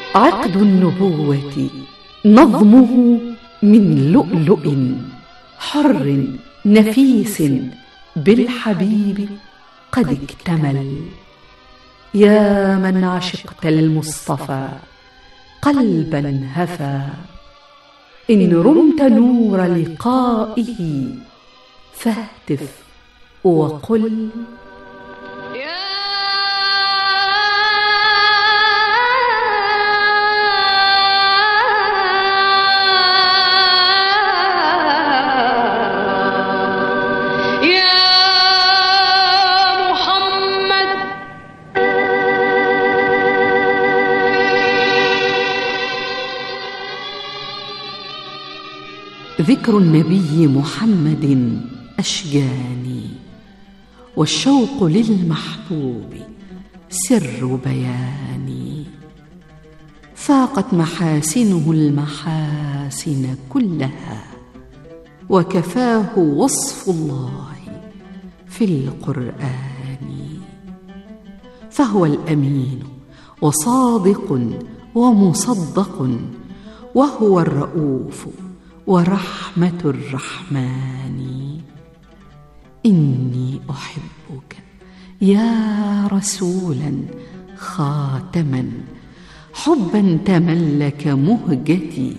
عقد النبوة نظمه من لؤلؤ حر نفيس بالحبيب قد اكتمل. يا من عشقت المصطفى قلبا هفى، إن رمت نور لقائه فاهتف وقل ذكر النبي محمد أشجاني، والشوق للمحبوب سر بياني. فاقت محاسنه المحاسن كلها، وكفاه وصف الله في القرآن. فهو الأمين وصادق ومصدق، وهو الرؤوف ورحمة الرحمن. إني أحبك يا رسولا خاتما، حبا تملك مهجتي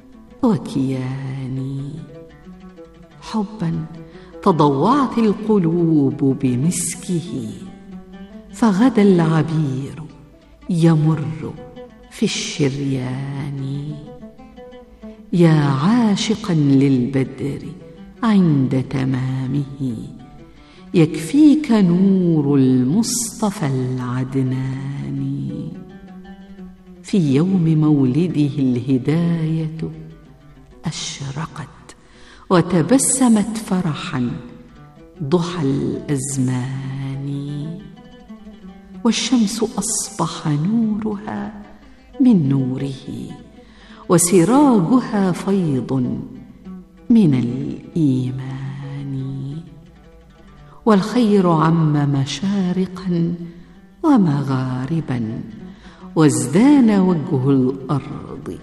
وكياني. حبا تضوعت القلوب بمسكه، فغدا العبير يمر في الشريان. يا عاشقا للبدر عند تمامه، يكفيك نور المصطفى العدنان. في يوم مولده الهداية أشرقت، وتبسمت فرحا ضحى الأزمان. والشمس أصبح نورها من نوره، وسراجها فيض من الإيمان. والخير عم مشارقا ومغاربا، وازدان وجه الأرض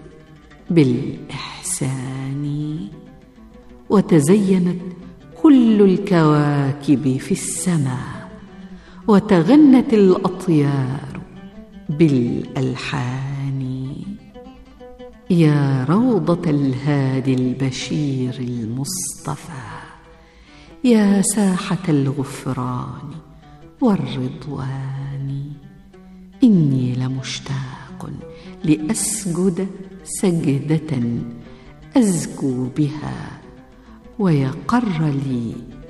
بالإحسان. وتزينت كل الكواكب في السماء، وتغنت الأطيار بالألحان. يا روضة الهادي البشير المصطفى، يا ساحة الغفران والرضوان. إني لمشتاق لأسجد سجدة أزكو بها، ويقر لي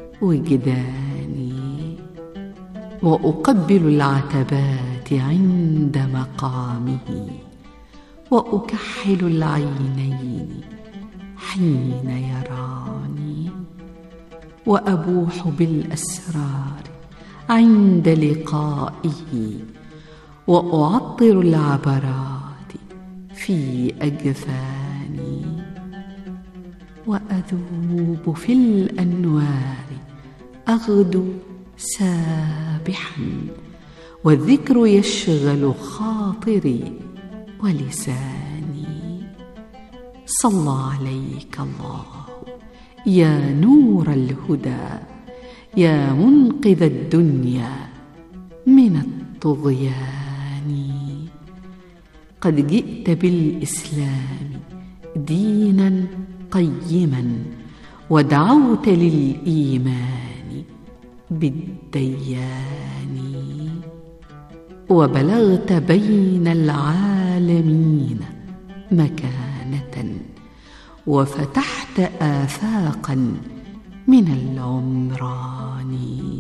وجداني. وأقبل العتبات عند مقامه، وأكحل العينين حين يراني. وأبوح بالأسرار عند لقائه، وأعطر العبرات في أجفاني. وأذوب في الأنوار أغدو سابحا، والذكر يشغل خاطري ولساني. صلى عليك الله يا نور الهدى، يا منقذ الدنيا من الطغيان. قد جئت بالإسلام دينا قيما، ودعوت للإيمان بالديان. وبلغت بين العالمين مكانة، وفتحت آفاقا من العمران.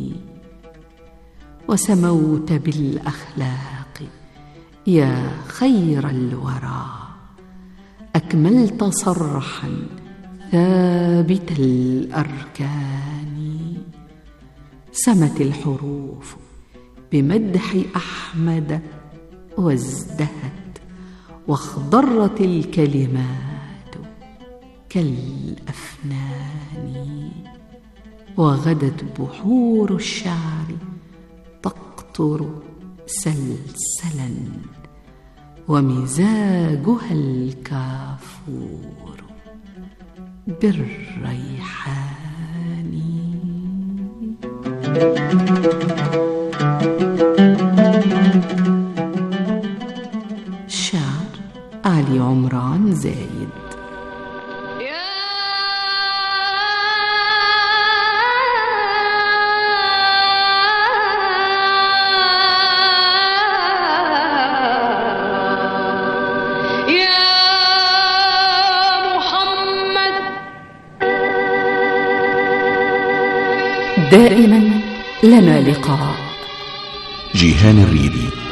وسموت بالأخلاق يا خير الورى، أكملت صرحا ثابت الأركان. سمت الحروف بمدح أحمد وازدهت، واخضرت الكلمات كالأفنان. وغدت بحور الشعر تقطر سلسلا، ومزاجها الكافور بالريحان. شعر علي عمران زايد. دائما لنا لقاء. جيهان الريدي.